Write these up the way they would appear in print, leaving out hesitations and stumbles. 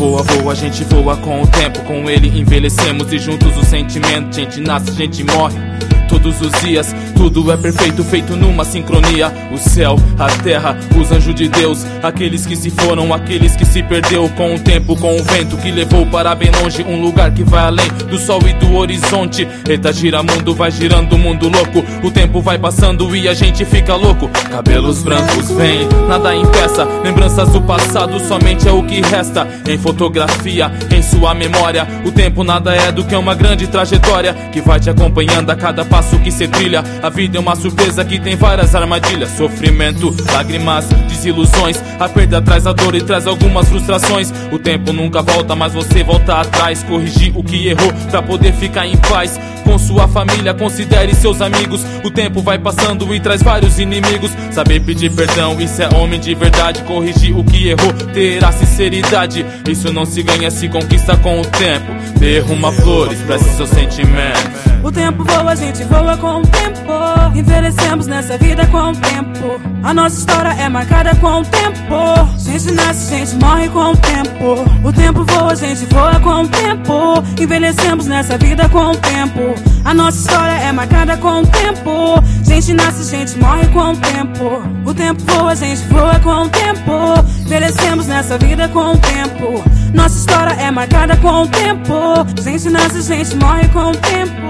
voa, voa, a gente voa com o tempo. Com ele envelhecemos e juntos o sentimento. Gente nasce, gente morre todos os dias, tudo é perfeito, feito numa sincronia. O céu, a terra, os anjos de Deus, aqueles que se foram, aqueles que se perdeu. Com o tempo, com o vento que levou para bem longe, um lugar que vai além do sol e do horizonte. Eita, gira mundo, vai girando o mundo louco. O tempo vai passando e a gente fica louco. Cabelos brancos vêm, nada impeça. Lembranças do passado somente é o que resta. Em fotografia, em sua memória. O tempo nada é do que uma grande trajetória que vai te acompanhando a cada passo que cê trilha. A vida é uma surpresa que tem várias armadilhas. Sofrimento, lágrimas, desilusões. A perda traz a dor e traz algumas frustrações. O tempo nunca volta, mas você volta atrás. Corrigir o que errou pra poder ficar em paz com sua família, considere seus amigos. O tempo vai passando e traz vários inimigos. Saber pedir perdão, isso é homem de verdade. Corrigir o que errou, ter a sinceridade. Isso não se ganha, se conquista com o tempo. Derruma flores, preste seus sentimentos. O tempo voa, a gente voa com o tempo. Envelhecemos nessa vida com o tempo. A nossa história é marcada com o tempo. Gente nasce, gente morre com o tempo. O tempo voa, a gente voa com o tempo. Envelhecemos nessa vida com o tempo. A nossa história é marcada com o tempo. Gente nasce, gente morre com o tempo. O tempo voa, a gente voa com o tempo. Envelhecemos nessa vida com o tempo. Nossa história é marcada com o tempo. Gente nasce, gente morre com o tempo.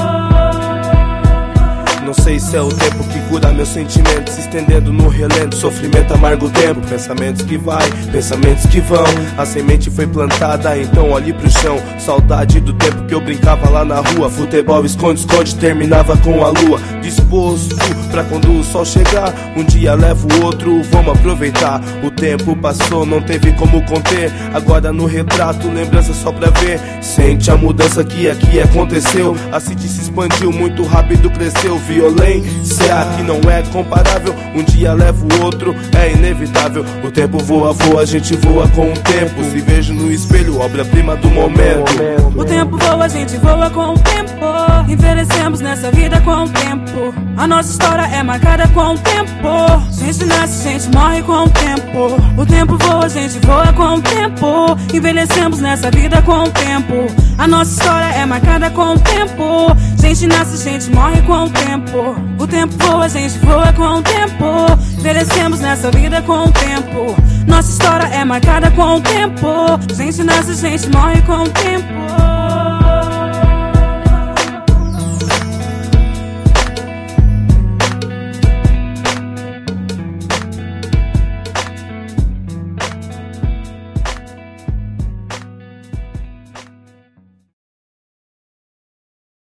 Não sei se é o tempo que cura meus sentimentos, se estendendo no relento, sofrimento amarga o tempo. Pensamentos que vai, pensamentos que vão. A semente foi plantada, então olhe pro chão. Saudade do tempo que eu brincava lá na rua. Futebol, esconde-esconde, terminava com a lua. Disposto pra quando o sol chegar, um dia levo o outro, vamos aproveitar. O tempo passou, não teve como conter. Agora no retrato, lembrança só pra ver. Sente a mudança que aqui aconteceu. A city se expandiu, muito rápido cresceu. Violência que não é comparável. Um dia leva o outro, é inevitável. O tempo voa, voa, a gente voa com o tempo. Se vejo no espelho, obra-prima do momento. O tempo voa, a gente voa com o tempo. Envelhecemos nessa vida com o tempo. A nossa história é marcada com o tempo. Gente nasce, gente morre com o tempo. O tempo voa, a gente voa com o tempo. Envelhecemos nessa vida com o tempo. A nossa história é marcada com o tempo. Gente nasce, gente morre com o tempo. O tempo voa, a gente voa com o tempo. Envelhecemos nessa vida com o tempo. Nossa história é marcada com o tempo. Gente nasce, gente morre com o tempo.